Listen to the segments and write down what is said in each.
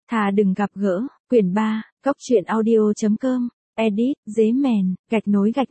Thà đừng gặp gỡ, quyển 3, Cóc truyện audio.com, edit, dế mèn, gạch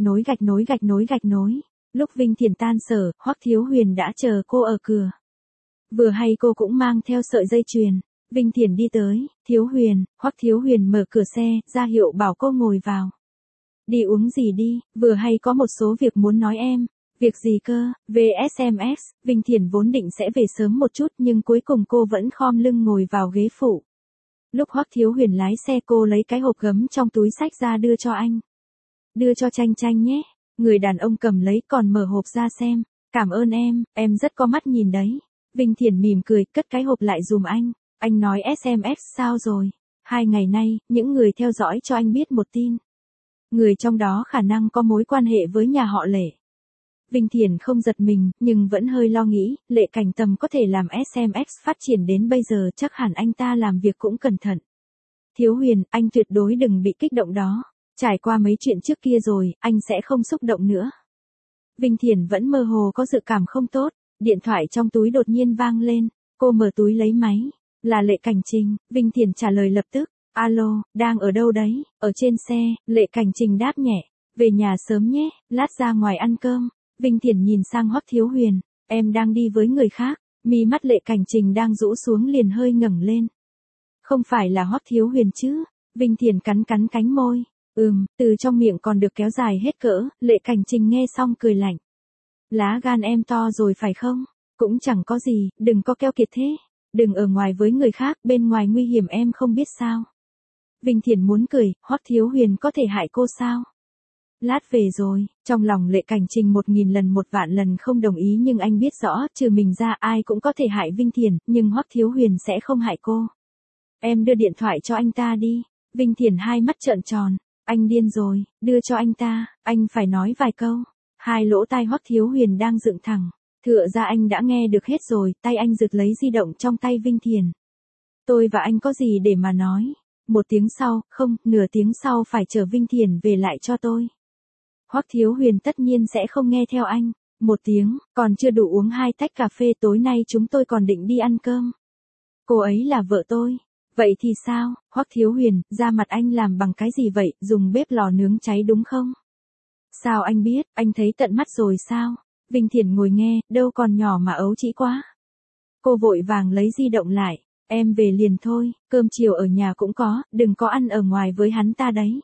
nối. Lúc Vinh Thiền tan sở, Hoắc Thiếu Huyền đã chờ cô ở cửa. Vừa hay cô cũng mang theo sợi dây chuyền. Vinh Thiền đi tới, Thiếu Huyền, Hoắc Thiếu Huyền mở cửa xe, ra hiệu bảo cô ngồi vào. Đi uống gì đi, vừa hay có một số việc muốn nói em. Việc gì cơ, VSMS, Vinh Thiền vốn định sẽ về sớm một chút nhưng cuối cùng cô vẫn khom lưng ngồi vào ghế phụ. Lúc Hoắc Thiếu Huyền lái xe cô lấy cái hộp gấm trong túi xách ra đưa cho anh. Đưa cho Tranh Tranh nhé. Người đàn ông cầm lấy còn mở hộp ra xem. Cảm ơn em rất có mắt nhìn đấy. Vinh Thiền mỉm cười cất cái hộp lại dùm anh. Anh nói SMS sao rồi? 2 ngày nay, những người theo dõi cho anh biết một tin. Người trong đó khả năng có mối quan hệ với nhà họ Lệ. Vinh Thiền không giật mình, nhưng vẫn hơi lo nghĩ, Lệ Cảnh Tầm có thể làm SMS phát triển đến bây giờ chắc hẳn anh ta làm việc cũng cẩn thận. Thiếu Huyền, anh tuyệt đối đừng bị kích động đó. Trải qua mấy chuyện trước kia rồi, anh sẽ không xúc động nữa. Vinh Thiền vẫn mơ hồ có dự cảm không tốt, điện thoại trong túi đột nhiên vang lên, cô mở túi lấy máy. Là Lệ Cảnh Trình, Vinh Thiền trả lời lập tức. Alo, đang ở đâu đấy? Ở trên xe, Lệ Cảnh Trình đáp nhẹ. Về nhà sớm nhé, lát ra ngoài ăn cơm. Vinh Thiền nhìn sang Hoắc Thiếu Huyền. Em đang đi với người khác. Mi mắt Lệ Cảnh Trình đang rũ xuống liền hơi ngẩng lên. Không phải là Hoắc Thiếu Huyền chứ? Vinh Thiền cắn cánh môi. Từ trong miệng còn được kéo dài hết cỡ. Lệ Cảnh Trình nghe xong cười lạnh. Lá gan em to rồi phải không? Cũng chẳng có gì, đừng có keo kiệt thế. Đừng ở ngoài với người khác, bên ngoài nguy hiểm em không biết sao. Vinh Thiền muốn cười, Hoắc Thiếu Huyền có thể hại cô sao? Lát về rồi, trong lòng Lệ Cảnh Trình 1000 lần 1 vạn lần không đồng ý nhưng anh biết rõ, trừ mình ra ai cũng có thể hại Vinh Thiền, nhưng Hoắc Thiếu Huyền sẽ không hại cô. Em đưa điện thoại cho anh ta đi. Vinh Thiền hai mắt trợn tròn. Anh điên rồi, đưa cho anh ta, anh phải nói vài câu. Hai lỗ tai Hoắc Thiếu Huyền đang dựng thẳng. Tựa ra anh đã nghe được hết rồi, tay anh giật lấy di động trong tay Vinh Thiền. Tôi và anh có gì để mà nói? 1 tiếng sau, không, nửa tiếng sau phải chở Vinh Thiền về lại cho tôi. Hoắc Thiếu Huyền tất nhiên sẽ không nghe theo anh. 1 tiếng, còn chưa đủ uống 2 tách cà phê, tối nay chúng tôi còn định đi ăn cơm. Cô ấy là vợ tôi. Vậy thì sao, Hoắc Thiếu Huyền, da mặt anh làm bằng cái gì vậy, dùng bếp lò nướng cháy đúng không? Sao anh biết, anh thấy tận mắt rồi sao? Vinh Thiền ngồi nghe, đâu còn nhỏ mà ấu trĩ quá. Cô vội vàng lấy di động lại. Em về liền thôi, cơm chiều ở nhà cũng có, đừng có ăn ở ngoài với hắn ta đấy.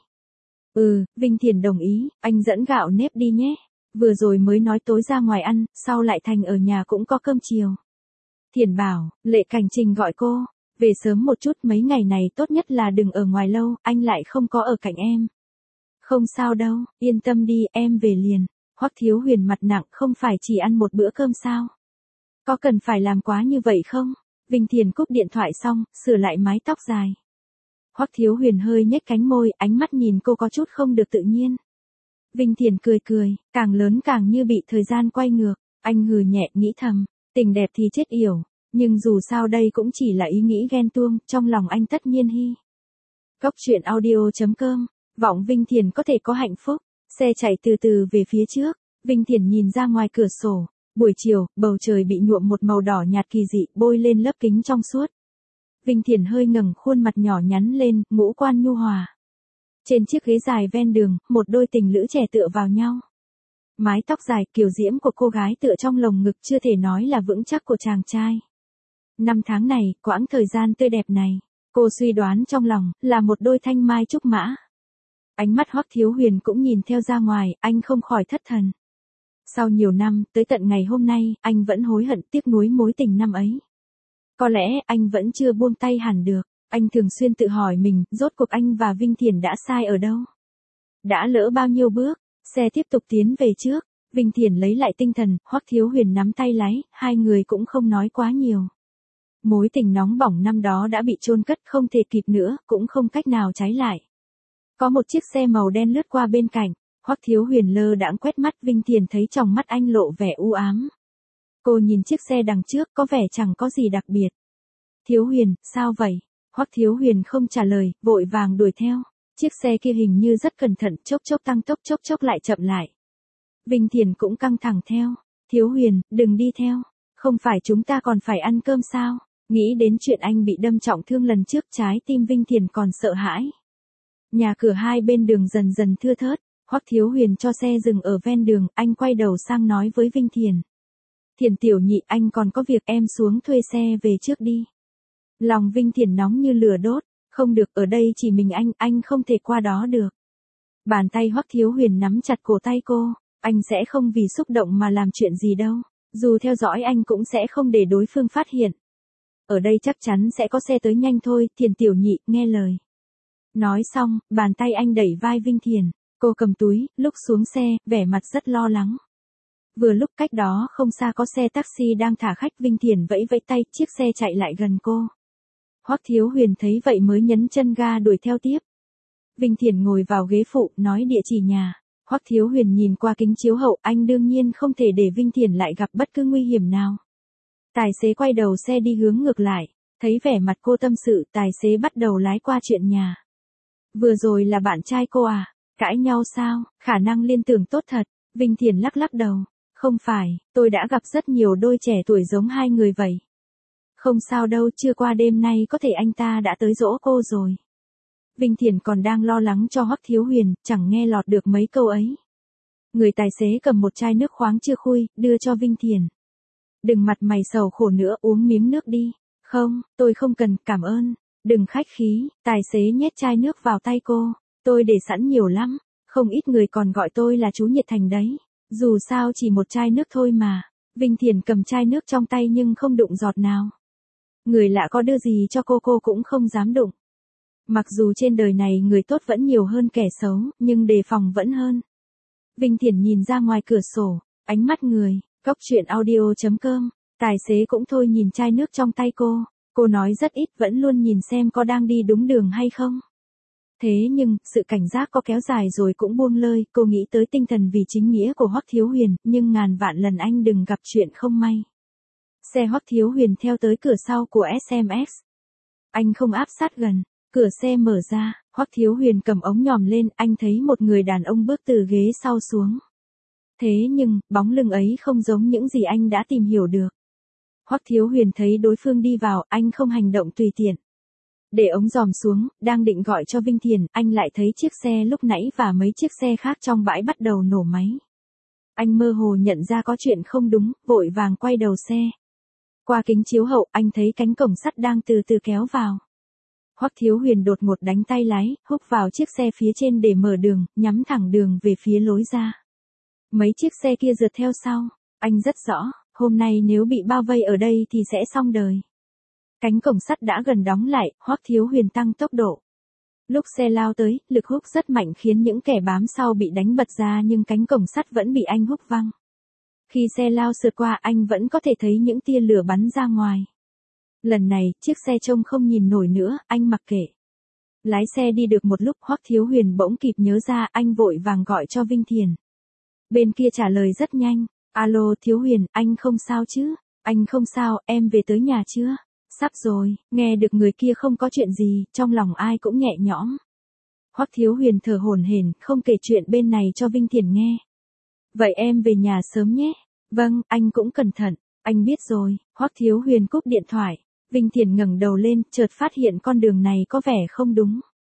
Vinh Thiền đồng ý, anh dẫn gạo nếp đi nhé. Vừa rồi mới nói tối ra ngoài ăn, sau lại thành ở nhà cũng có cơm chiều. Thiền bảo, Lệ Cảnh Trình gọi cô. Về sớm một chút, mấy ngày này tốt nhất là đừng ở ngoài lâu, anh lại không có ở cạnh em. Không sao đâu, yên tâm đi, em về liền. Hoắc Thiếu Huyền mặt nặng, không phải chỉ ăn một bữa cơm sao? Có cần phải làm quá như vậy không? Vinh Thiền cúp điện thoại xong, sửa lại mái tóc dài. Hoắc Thiếu Huyền hơi nhếch cánh môi, ánh mắt nhìn cô có chút không được tự nhiên. Vinh Thiền cười, càng lớn càng như bị thời gian quay ngược. Anh hừ nhẹ nghĩ thầm, tình đẹp thì chết yểu. Nhưng dù sao đây cũng chỉ là ý nghĩ ghen tuông, trong lòng anh tất nhiên hy. Cóc truyện audio.com, vọng Vinh Thiền có thể có hạnh phúc. Xe chạy từ từ về phía trước, Vinh Thiền nhìn ra ngoài cửa sổ. Buổi chiều, bầu trời bị nhuộm một màu đỏ nhạt kỳ dị, bôi lên lớp kính trong suốt. Vinh Thiền hơi ngẩng khuôn mặt nhỏ nhắn lên, ngũ quan nhu hòa. Trên chiếc ghế dài ven đường, một đôi tình lữ trẻ tựa vào nhau. Mái tóc dài kiều diễm của cô gái tựa trong lồng ngực chưa thể nói là vững chắc của chàng trai. 5 tháng này, quãng thời gian tươi đẹp này, cô suy đoán trong lòng, là một đôi thanh mai trúc mã. Ánh mắt Hoắc Thiếu Huyền cũng nhìn theo ra ngoài, anh không khỏi thất thần. Sau nhiều năm, tới tận ngày hôm nay, anh vẫn hối hận tiếc nuối mối tình năm ấy. Có lẽ, anh vẫn chưa buông tay hẳn được. Anh thường xuyên tự hỏi mình, rốt cuộc anh và Vinh Thiền đã sai ở đâu? Đã lỡ bao nhiêu bước? Xe tiếp tục tiến về trước. Vinh Thiền lấy lại tinh thần, Hoắc Thiếu Huyền nắm tay lái, hai người cũng không nói quá nhiều. Mối tình nóng bỏng năm đó đã bị chôn cất, không thể kịp nữa, cũng không cách nào cháy lại. Có một chiếc xe màu đen lướt qua bên cạnh. Hoắc Thiếu Huyền lơ đãng quét mắt, Vinh Thiền thấy trong mắt anh lộ vẻ u ám. Cô nhìn chiếc xe đằng trước, có vẻ chẳng có gì đặc biệt. Thiếu Huyền, sao vậy? Hoắc Thiếu Huyền không trả lời, vội vàng đuổi theo. Chiếc xe kia hình như rất cẩn thận, chốc chốc tăng tốc, chốc chốc lại chậm lại. Vinh Thiền cũng căng thẳng theo. Thiếu Huyền, đừng đi theo. Không phải chúng ta còn phải ăn cơm sao? Nghĩ đến chuyện anh bị đâm trọng thương lần trước, trái tim Vinh Thiền còn sợ hãi. Nhà cửa hai bên đường dần dần thưa thớt, Hoắc Thiếu Huyền cho xe dừng ở ven đường, anh quay đầu sang nói với Vinh Thiền. Thiền tiểu nhị, anh còn có việc, em xuống thuê xe về trước đi. Lòng Vinh Thiền nóng như lửa đốt, không được, ở đây chỉ mình anh không thể qua đó được. Bàn tay Hoắc Thiếu Huyền nắm chặt cổ tay cô, anh sẽ không vì xúc động mà làm chuyện gì đâu, dù theo dõi anh cũng sẽ không để đối phương phát hiện. Ở đây chắc chắn sẽ có xe tới, nhanh thôi, Thiền tiểu nhị, nghe lời. Nói xong, bàn tay anh đẩy vai Vinh Thiền, cô cầm túi, lúc xuống xe, vẻ mặt rất lo lắng. Vừa lúc cách đó không xa có xe taxi đang thả khách, Vinh Thiền vẫy vẫy tay, chiếc xe chạy lại gần cô. Hoắc Thiếu Huyền thấy vậy mới nhấn chân ga đuổi theo tiếp. Vinh Thiền ngồi vào ghế phụ, nói địa chỉ nhà. Hoắc Thiếu Huyền nhìn qua kính chiếu hậu, anh đương nhiên không thể để Vinh Thiền lại gặp bất cứ nguy hiểm nào. Tài xế quay đầu xe đi hướng ngược lại, thấy vẻ mặt cô tâm sự, tài xế bắt đầu lái qua chuyện nhà. Vừa rồi là bạn trai cô à? Cãi nhau sao? Khả năng liên tưởng tốt thật. Vinh Thiền lắc lắc đầu. Không phải, tôi đã gặp rất nhiều đôi trẻ tuổi giống hai người vậy. Không sao đâu, chưa qua đêm nay có thể anh ta đã tới dỗ cô rồi. Vinh Thiền còn đang lo lắng cho Hoắc Thiếu Huyền, chẳng nghe lọt được mấy câu ấy. Người tài xế cầm một chai nước khoáng chưa khui, đưa cho Vinh Thiền. Đừng mặt mày sầu khổ nữa, uống miếng nước đi. Không, tôi không cần, cảm ơn. Đừng khách khí, tài xế nhét chai nước vào tay cô. Tôi để sẵn nhiều lắm, không ít người còn gọi tôi là chú nhiệt thành đấy. Dù sao chỉ một chai nước thôi mà. Vinh Thiền cầm chai nước trong tay nhưng không đụng giọt nào. Người lạ có đưa gì cho cô cũng không dám đụng. Mặc dù trên đời này người tốt vẫn nhiều hơn kẻ xấu, nhưng đề phòng vẫn hơn. Vinh Thiền nhìn ra ngoài cửa sổ, ánh mắt người, góc truyện audio.com, tài xế cũng thôi nhìn chai nước trong tay cô nói rất ít, vẫn luôn nhìn xem có đang đi đúng đường hay không. Thế nhưng, sự cảnh giác có kéo dài rồi cũng buông lơi, cô nghĩ tới tinh thần vì chính nghĩa của Hoắc Thiếu Huyền, nhưng ngàn vạn lần anh đừng gặp chuyện không may. Xe Hoắc Thiếu Huyền theo tới cửa sau của SMS. Anh không áp sát gần, cửa xe mở ra, Hoắc Thiếu Huyền cầm ống nhòm lên, anh thấy một người đàn ông bước từ ghế sau xuống. Thế nhưng, bóng lưng ấy không giống những gì anh đã tìm hiểu được. Hoắc Thiếu Huyền thấy đối phương đi vào, anh không hành động tùy tiện. Để ống dòm xuống, đang định gọi cho Vinh Thiền, anh lại thấy chiếc xe lúc nãy và mấy chiếc xe khác trong bãi bắt đầu nổ máy. Anh mơ hồ nhận ra có chuyện không đúng, vội vàng quay đầu xe. Qua kính chiếu hậu, anh thấy cánh cổng sắt đang từ từ kéo vào. Hoắc Thiếu Huyền đột ngột đánh tay lái, húc vào chiếc xe phía trên để mở đường, nhắm thẳng đường về phía lối ra. Mấy chiếc xe kia rượt theo sau, anh rất rõ, hôm nay nếu bị bao vây ở đây thì sẽ xong đời. Cánh cổng sắt đã gần đóng lại, Hoắc Thiếu Huyền tăng tốc độ. Lúc xe lao tới, lực húc rất mạnh khiến những kẻ bám sau bị đánh bật ra, nhưng cánh cổng sắt vẫn bị anh húc văng. Khi xe lao sượt qua, anh vẫn có thể thấy những tia lửa bắn ra ngoài. Lần này, chiếc xe trông không nhìn nổi nữa, anh mặc kệ. Lái xe đi được một lúc, Hoắc Thiếu Huyền bỗng kịp nhớ ra, anh vội vàng gọi cho Vinh Thiền. Bên kia trả lời rất nhanh. Alo Thiếu Huyền, anh không sao chứ? Anh không sao, em về tới nhà chưa? Sắp rồi, nghe được người kia không có chuyện gì, trong lòng ai cũng nhẹ nhõm. Hoắc Thiếu Huyền thở hổn hển, không kể chuyện bên này cho Vinh Thiền nghe. Vậy em về nhà sớm nhé. Vâng, anh cũng cẩn thận, anh biết rồi. Hoắc Thiếu Huyền cúp điện thoại. Vinh Thiền ngẩng đầu lên, chợt phát hiện con đường này có vẻ không đúng.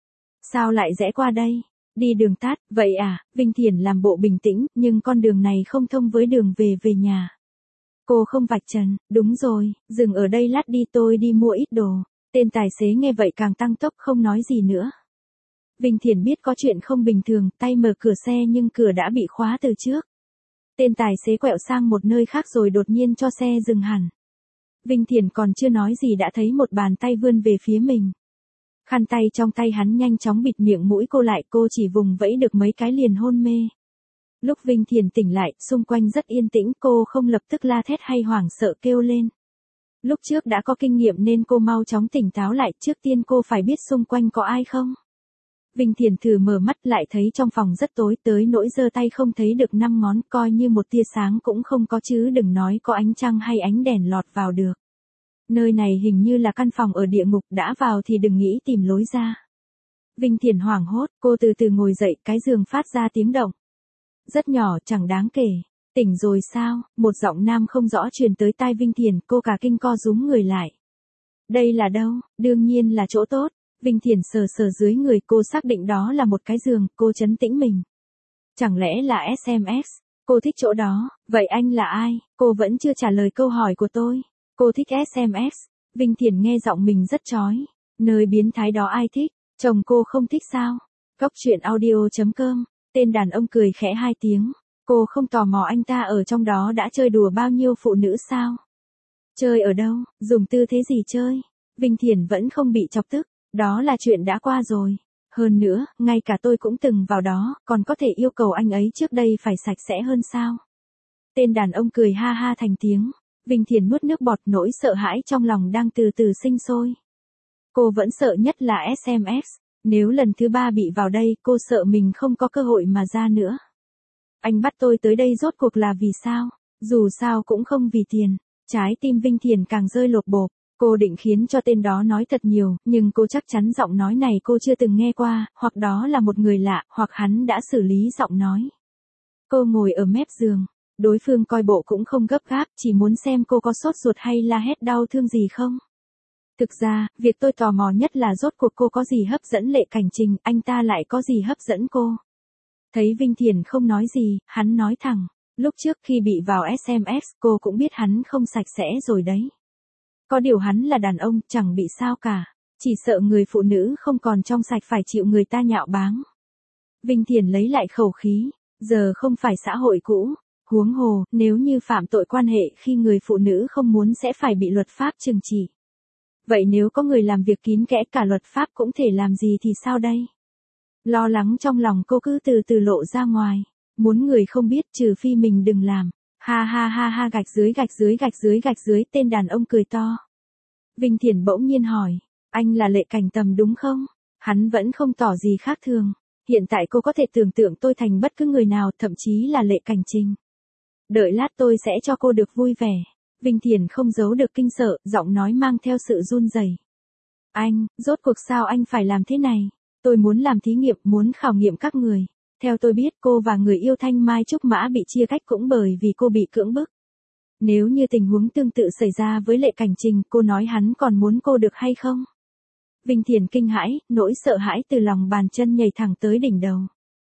Sao lại rẽ qua đây? Đi đường tắt, vậy à? Vinh Thiền làm bộ bình tĩnh, nhưng con đường này không thông với đường về nhà. Cô không vạch trần, đúng rồi, dừng ở đây lát đi, tôi đi mua ít đồ. Tên tài xế nghe vậy càng tăng tốc, không nói gì nữa. Vinh Thiền biết có chuyện không bình thường, tay mở cửa xe nhưng cửa đã bị khóa từ trước. Tên tài xế quẹo sang một nơi khác rồi đột nhiên cho xe dừng hẳn. Vinh Thiền còn chưa nói gì đã thấy một bàn tay vươn về phía mình. Khăn tay trong tay hắn nhanh chóng bịt miệng mũi cô lại, cô chỉ vùng vẫy được mấy cái liền hôn mê. Lúc Vinh Thiền tỉnh lại, xung quanh rất yên tĩnh, cô không lập tức la thét hay hoảng sợ kêu lên. Lúc trước đã có kinh nghiệm nên cô mau chóng tỉnh táo lại, trước tiên cô phải biết xung quanh có ai không. Vinh Thiền thử mở mắt lại thấy trong phòng rất tối, tới nỗi giơ tay không thấy được 5 ngón, coi như một tia sáng cũng không có chứ đừng nói có ánh trăng hay ánh đèn lọt vào được. Nơi này hình như là căn phòng ở địa ngục, đã vào thì đừng nghĩ tìm lối ra. Vinh Thiền hoảng hốt, cô từ từ ngồi dậy, cái giường phát ra tiếng động. Rất nhỏ, chẳng đáng kể. Tỉnh rồi sao? Một giọng nam không rõ truyền tới tai Vinh Thiền, cô cả kinh co rúm người lại. Đây là đâu? Đương nhiên là chỗ tốt. Vinh Thiển sờ sờ dưới người cô xác định đó là một cái giường, cô trấn tĩnh mình. Chẳng lẽ là SMS? Cô thích chỗ đó, vậy anh là ai? Cô vẫn chưa trả lời câu hỏi của tôi. Cô thích SMS. Vinh Thiển nghe giọng mình rất chói. Nơi biến thái đó ai thích? Chồng cô không thích sao? Góc chuyện audio.com. Tên đàn ông cười khẽ 2 tiếng. Cô không tò mò anh ta ở trong đó đã chơi đùa bao nhiêu phụ nữ sao? Chơi ở đâu? Dùng tư thế gì chơi? Vinh Thiển vẫn không bị chọc tức. Đó là chuyện đã qua rồi. Hơn nữa, ngay cả tôi cũng từng vào đó, còn có thể yêu cầu anh ấy trước đây phải sạch sẽ hơn sao? Tên đàn ông cười ha ha thành tiếng. Vinh Thiển nuốt nước bọt, nỗi sợ hãi trong lòng đang từ từ sinh sôi. Cô vẫn sợ nhất là SMS. Nếu lần thứ 3 bị vào đây, cô sợ mình không có cơ hội mà ra nữa. Anh bắt tôi tới đây rốt cuộc là vì sao? Dù sao cũng không vì tiền. Trái tim Vinh Thiển càng rơi lột bột. Cô định khiến cho tên đó nói thật nhiều, nhưng cô chắc chắn giọng nói này cô chưa từng nghe qua, hoặc đó là một người lạ, hoặc hắn đã xử lý giọng nói. Cô ngồi ở mép giường. Đối phương coi bộ cũng không gấp gáp, chỉ muốn xem cô có sốt ruột hay la hét đau thương gì không. Thực ra, việc tôi tò mò nhất là rốt cuộc cô có gì hấp dẫn Lệ Cảnh Trình, anh ta lại có gì hấp dẫn cô. Thấy Vinh Thiển không nói gì, hắn nói thẳng. Lúc trước khi bị vào SMS, cô cũng biết hắn không sạch sẽ rồi đấy. Có điều hắn là đàn ông, chẳng bị sao cả. Chỉ sợ người phụ nữ không còn trong sạch phải chịu người ta nhạo báng. Vinh Thiển lấy lại khẩu khí. Giờ không phải xã hội cũ. Huống hồ, nếu như phạm tội quan hệ khi người phụ nữ không muốn sẽ phải bị luật pháp trừng trị. Vậy nếu có người làm việc kín kẽ cả luật pháp cũng thể làm gì thì sao đây? Lo lắng trong lòng cô cứ từ từ lộ ra ngoài. Muốn người không biết trừ phi mình đừng làm. Ha ha ha ha, gạch dưới gạch dưới gạch dưới gạch dưới, tên đàn ông cười to. Vinh Thiển bỗng nhiên hỏi, anh là Lệ Cảnh Tầm đúng không? Hắn vẫn không tỏ gì khác thường. Hiện tại cô có thể tưởng tượng tôi thành bất cứ người nào, thậm chí là Lệ Cảnh Trình. Đợi lát tôi sẽ cho cô được vui vẻ. Vinh Thiển không giấu được kinh sợ, giọng nói mang theo sự run rẩy. Anh, rốt cuộc sao anh phải làm thế này? Tôi muốn làm thí nghiệm, muốn khảo nghiệm các người. Theo tôi biết cô và người yêu Thanh Mai Trúc Mã bị chia cách cũng bởi vì cô bị cưỡng bức. Nếu như tình huống tương tự xảy ra với Lệ Cảnh Trình, cô nói hắn còn muốn cô được hay không? Vinh Thiển kinh hãi, nỗi sợ hãi từ lòng bàn chân nhảy thẳng tới đỉnh đầu.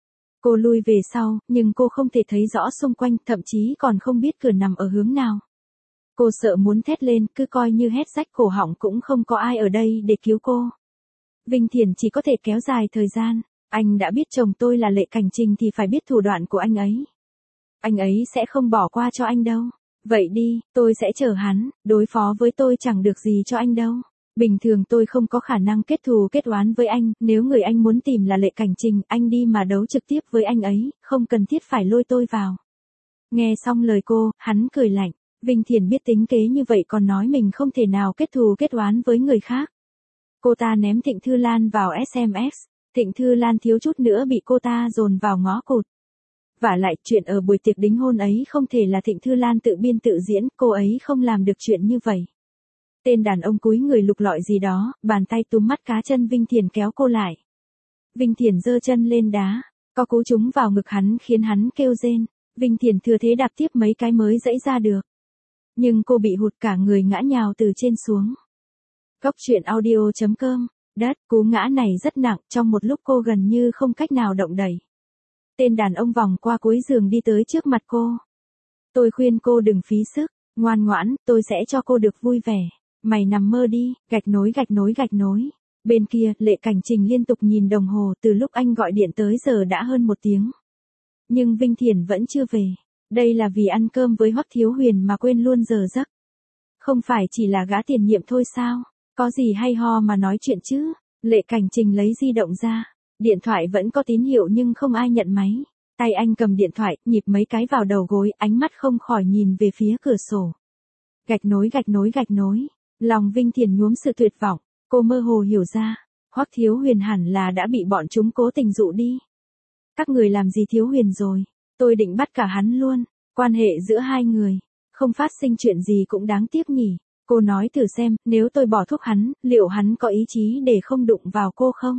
Cô lui về sau, nhưng cô không thể thấy rõ xung quanh, thậm chí còn không biết cửa nằm ở hướng nào. Cô sợ muốn thét lên, cứ coi như hét rách cổ họng cũng không có ai ở đây để cứu cô. Vinh Thiển chỉ có thể kéo dài thời gian. Anh đã biết chồng tôi là Lệ Cảnh Trình thì phải biết thủ đoạn của anh ấy. Anh ấy sẽ không bỏ qua cho anh đâu. Vậy đi, tôi sẽ chờ hắn, đối phó với tôi chẳng được gì cho anh đâu. Bình thường tôi không có khả năng kết thù kết oán với anh, nếu người anh muốn tìm là Lệ Cảnh Trình, anh đi mà đấu trực tiếp với anh ấy, không cần thiết phải lôi tôi vào. Nghe xong lời cô, hắn cười lạnh. Vinh Thiển biết tính kế như vậy còn nói mình không thể nào kết thù kết oán với người khác. Cô ta ném Thịnh Thư Lan vào SMS. Thịnh Thư Lan thiếu chút nữa bị cô ta dồn vào ngõ cụt. Vả lại, chuyện ở buổi tiệc đính hôn ấy không thể là Thịnh Thư Lan tự biên tự diễn, cô ấy không làm được chuyện như vậy. Tên đàn ông cúi người lục lọi gì đó, bàn tay túm mắt cá chân Vinh Thiển kéo cô lại. Vinh Thiển giơ chân lên đá, có cú trúng vào ngực hắn khiến hắn kêu rên. Vinh Thiển thừa thế đạp tiếp mấy cái mới giãy ra được. Nhưng cô bị hụt cả người ngã nhào từ trên xuống. Góc chuyện audio.com. Đất, cú ngã này rất nặng, trong một lúc cô gần như không cách nào động đậy. Tên đàn ông vòng qua cuối giường đi tới trước mặt cô. Tôi khuyên cô đừng phí sức, ngoan ngoãn, tôi sẽ cho cô được vui vẻ. Mày nằm mơ đi, gạch nối gạch nối gạch nối. Bên kia, Lệ Cảnh Trình liên tục nhìn đồng hồ, từ lúc anh gọi điện tới giờ đã hơn 1 tiếng. Nhưng Vinh Thiển vẫn chưa về. Đây là vì ăn cơm với Hoắc Thiếu Huyền mà quên luôn giờ giấc. Không phải chỉ là gã tiền nhiệm thôi sao? Có gì hay ho mà nói chuyện chứ? Lệ Cảnh Trình lấy di động ra. Điện thoại vẫn có tín hiệu nhưng không ai nhận máy. Tay anh cầm điện thoại, nhịp mấy cái vào đầu gối, ánh mắt không khỏi nhìn về phía cửa sổ. Gạch nối gạch nối gạch nối. Lòng Vinh Thiển nhuốm sự tuyệt vọng. Cô mơ hồ hiểu ra. Hoắc Thiếu Huyền hẳn là đã bị bọn chúng cố tình dụ đi. Các người làm gì Thiếu Huyền rồi? Tôi định bắt cả hắn luôn. Quan hệ giữa hai người. Không phát sinh chuyện gì cũng đáng tiếc nhỉ. Cô nói thử xem, nếu tôi bỏ thuốc hắn, liệu hắn có ý chí để không đụng vào cô không?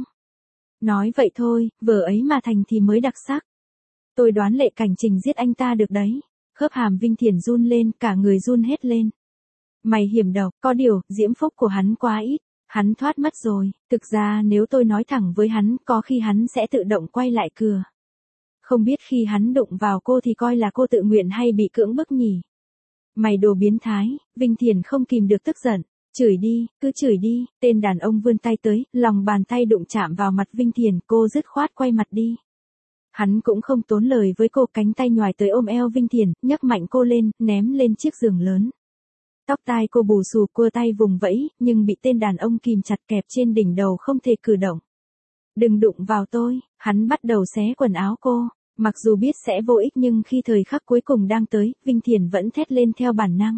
Nói vậy thôi, vở ấy mà thành thì mới đặc sắc. Tôi đoán Lệ Cảnh Trình giết anh ta được đấy. Khớp hàm Vinh Thiển run lên, cả người run hết lên. Mày hiểm độc, có điều, diễm phúc của hắn quá ít. Hắn thoát mất rồi, thực ra nếu tôi nói thẳng với hắn, có khi hắn sẽ tự động quay lại cửa. Không biết khi hắn đụng vào cô thì coi là cô tự nguyện hay bị cưỡng bức nhỉ? Mày đồ biến thái, Vinh Thiền không kìm được tức giận. Chửi đi, cứ chửi đi, tên đàn ông vươn tay tới, lòng bàn tay đụng chạm vào mặt Vinh Thiền, cô dứt khoát quay mặt đi. Hắn cũng không tốn lời với cô, cánh tay nhoài tới ôm eo Vinh Thiền, nhấc mạnh cô lên, ném lên chiếc giường lớn. Tóc tai cô bù xù, cua tay vùng vẫy, nhưng bị tên đàn ông kìm chặt kẹp trên đỉnh đầu không thể cử động. Đừng đụng vào tôi, hắn bắt đầu xé quần áo cô. Mặc dù biết sẽ vô ích nhưng khi thời khắc cuối cùng đang tới, Vinh Thiền vẫn thét lên theo bản năng.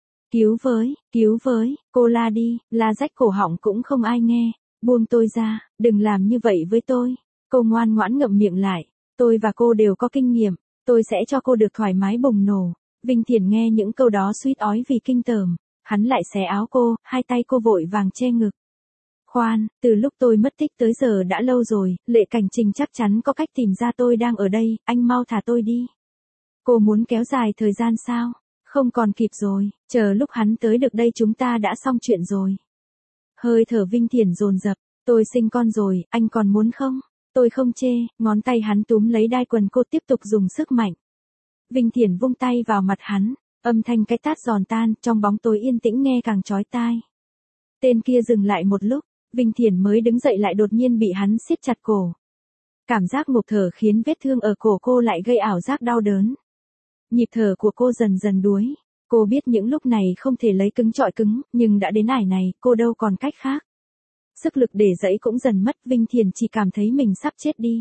Cứu với, cô la đi, la rách cổ họng cũng không ai nghe. Buông tôi ra, đừng làm như vậy với tôi. Cô ngoan ngoãn ngậm miệng lại. Tôi và cô đều có kinh nghiệm, tôi sẽ cho cô được thoải mái bùng nổ. Vinh Thiền nghe những câu đó suýt ói vì kinh tởm. Hắn lại xé áo cô, hai tay cô vội vàng che ngực. Khoan, từ lúc tôi mất tích tới giờ đã lâu rồi, Lệ Cảnh Trình chắc chắn có cách tìm ra tôi đang ở đây, anh mau thả tôi đi. Cô muốn kéo dài thời gian sao? Không còn kịp rồi, chờ lúc hắn tới được đây chúng ta đã xong chuyện rồi. Hơi thở Vinh Thiền dồn dập, tôi sinh con rồi, anh còn muốn không? Tôi không chê, ngón tay hắn túm lấy đai quần cô tiếp tục dùng sức mạnh. Vinh Thiền vung tay vào mặt hắn, âm thanh cái tát giòn tan, trong bóng tối yên tĩnh nghe càng chói tai. Tên kia dừng lại một lúc, Vinh Thiền mới đứng dậy lại đột nhiên bị hắn siết chặt cổ. Cảm giác ngộp thở khiến vết thương ở cổ cô lại gây ảo giác đau đớn. Nhịp thở của cô dần dần đuối. Cô biết những lúc này không thể lấy cứng chọi cứng, nhưng đã đến ải này, cô đâu còn cách khác. Sức lực để dẫy cũng dần mất, Vinh Thiền chỉ cảm thấy mình sắp chết đi.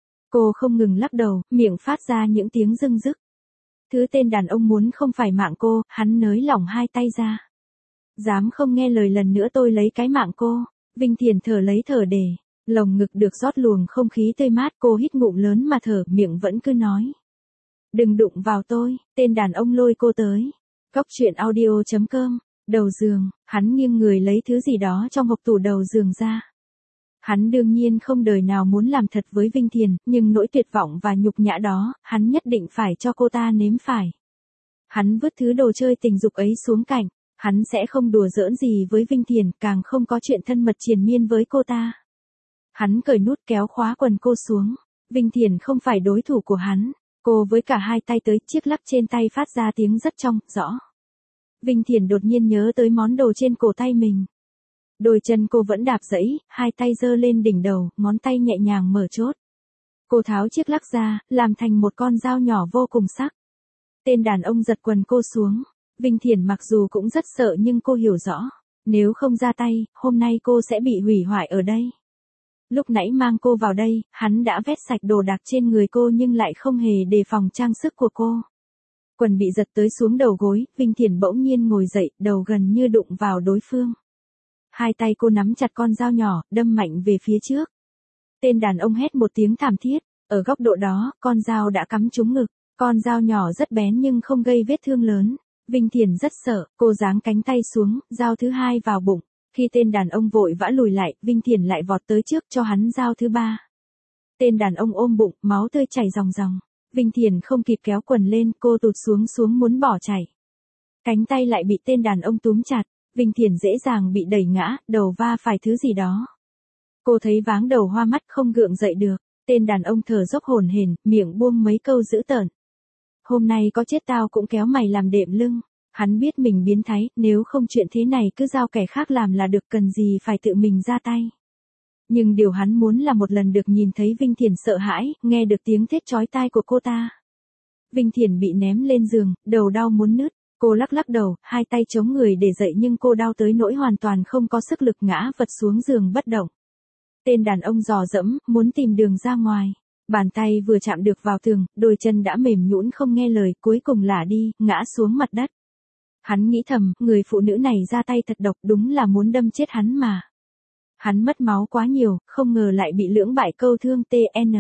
Cô không ngừng lắc đầu, miệng phát ra những tiếng rưng rức. Thứ tên đàn ông muốn không phải mạng cô, hắn nới lỏng hai tay ra. Dám không nghe lời lần nữa tôi lấy cái mạng cô. Vinh Thiền thở lấy thở để, lồng ngực được rót luồng không khí tươi mát, cô hít ngụm lớn mà thở, miệng vẫn cứ nói. Đừng đụng vào tôi, tên đàn ông lôi cô tới. Góc truyện audio.com, đầu giường, hắn nghiêng người lấy thứ gì đó trong hộc tủ đầu giường ra. Hắn đương nhiên không đời nào muốn làm thật với Vinh Thiền, nhưng nỗi tuyệt vọng và nhục nhã đó, hắn nhất định phải cho cô ta nếm phải. Hắn vứt thứ đồ chơi tình dục ấy xuống cạnh. Hắn sẽ không đùa giỡn gì với Vinh Thiền, càng không có chuyện thân mật triền miên với cô ta. Hắn cởi nút kéo khóa quần cô xuống. Vinh Thiền không phải đối thủ của hắn. Cô với cả hai tay tới, chiếc lắc trên tay phát ra tiếng rất trong, rõ. Vinh Thiền đột nhiên nhớ tới món đồ trên cổ tay mình. Đôi chân cô vẫn đạp dẫy, hai tay giơ lên đỉnh đầu, ngón tay nhẹ nhàng mở chốt. Cô tháo chiếc lắc ra, làm thành một con dao nhỏ vô cùng sắc. Tên đàn ông giật quần cô xuống. Vinh Thiền mặc dù cũng rất sợ nhưng cô hiểu rõ. Nếu không ra tay, hôm nay cô sẽ bị hủy hoại ở đây. Lúc nãy mang cô vào đây, hắn đã vét sạch đồ đạc trên người cô nhưng lại không hề đề phòng trang sức của cô. Quần bị giật tới xuống đầu gối, Vinh Thiền bỗng nhiên ngồi dậy, đầu gần như đụng vào đối phương. Hai tay cô nắm chặt con dao nhỏ, đâm mạnh về phía trước. Tên đàn ông hét một tiếng thảm thiết, ở góc độ đó, con dao đã cắm trúng ngực. Con dao nhỏ rất bén nhưng không gây vết thương lớn. Vinh Thiền rất sợ, cô giáng cánh tay xuống, dao thứ hai vào bụng. Khi tên đàn ông vội vã lùi lại, Vinh Thiền lại vọt tới trước cho hắn dao thứ ba. Tên đàn ông ôm bụng, máu tươi chảy ròng ròng. Vinh Thiền không kịp kéo quần lên, cô tụt xuống muốn bỏ chạy. Cánh tay lại bị tên đàn ông túm chặt, Vinh Thiền dễ dàng bị đẩy ngã, đầu va phải thứ gì đó. Cô thấy váng đầu hoa mắt không gượng dậy được, tên đàn ông thở dốc hổn hển, miệng buông mấy câu dữ tợn. Hôm nay có chết tao cũng kéo mày làm đệm lưng. Hắn biết mình biến thái, nếu không chuyện thế này cứ giao kẻ khác làm là được, cần gì phải tự mình ra tay. Nhưng điều hắn muốn là một lần được nhìn thấy Vinh Thiền sợ hãi, nghe được tiếng thét chói tai của cô ta. Vinh Thiền bị ném lên giường, đầu đau muốn nứt. Cô lắc lắc đầu, hai tay chống người để dậy nhưng cô đau tới nỗi hoàn toàn không có sức lực, ngã vật xuống giường bất động. Tên đàn ông dò dẫm, muốn tìm đường ra ngoài. Bàn tay vừa chạm được vào tường, đôi chân đã mềm nhũn không nghe lời, cuối cùng lả đi, ngã xuống mặt đất. Hắn nghĩ thầm, người phụ nữ này ra tay thật độc, đúng là muốn đâm chết hắn mà. Hắn mất máu quá nhiều, không ngờ lại bị lưỡng bại câu thương TN.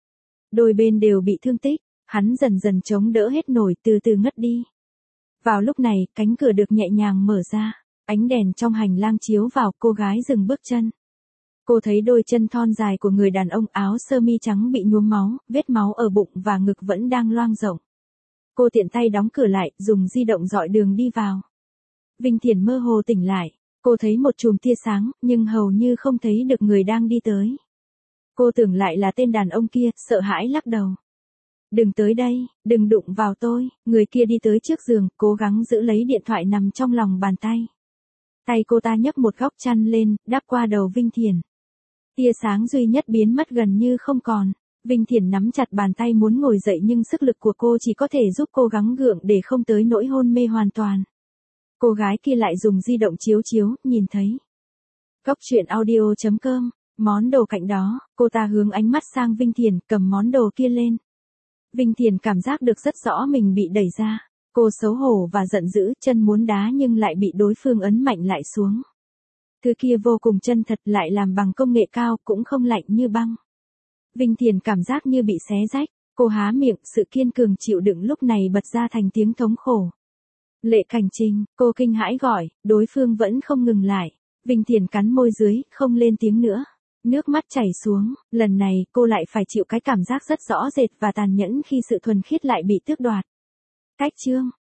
Đôi bên đều bị thương tích, hắn dần dần chống đỡ hết nổi, từ từ ngất đi. Vào lúc này, cánh cửa được nhẹ nhàng mở ra, ánh đèn trong hành lang chiếu vào, cô gái dừng bước chân. Cô thấy đôi chân thon dài của người đàn ông, áo sơ mi trắng bị nhuốm máu, vết máu ở bụng và ngực vẫn đang loang rộng. Cô tiện tay đóng cửa lại, dùng di động dọi đường đi vào. Vinh Thiển mơ hồ tỉnh lại, cô thấy một chùm tia sáng, nhưng hầu như không thấy được người đang đi tới. Cô tưởng lại là tên đàn ông kia, sợ hãi lắc đầu. Đừng tới đây, đừng đụng vào tôi, người kia đi tới trước giường, cố gắng giữ lấy điện thoại nằm trong lòng bàn tay. Tay cô ta nhấc một góc chăn lên, đắp qua đầu Vinh Thiển. Tia sáng duy nhất biến mất gần như không còn. Vinh Thiển nắm chặt bàn tay muốn ngồi dậy nhưng sức lực của cô chỉ có thể giúp cô gắng gượng để không tới nỗi hôn mê hoàn toàn. Cô gái kia lại dùng di động chiếu chiếu, nhìn thấy. Góc truyện audio.com, món đồ cạnh đó, cô ta hướng ánh mắt sang Vinh Thiển, cầm món đồ kia lên. Vinh Thiển cảm giác được rất rõ mình bị đẩy ra. Cô xấu hổ và giận dữ, chân muốn đá nhưng lại bị đối phương ấn mạnh lại xuống. Thứ kia vô cùng chân thật, lại làm bằng công nghệ cao, cũng không lạnh như băng. Vinh Thiển cảm giác như bị xé rách, cô há miệng, sự kiên cường chịu đựng lúc này bật ra thành tiếng thống khổ. Lệ Cảnh Trinh, cô kinh hãi gọi, đối phương vẫn không ngừng lại. Vinh Thiển cắn môi dưới, không lên tiếng nữa. Nước mắt chảy xuống, lần này cô lại phải chịu cái cảm giác rất rõ rệt và tàn nhẫn khi sự thuần khiết lại bị tước đoạt. Cách chương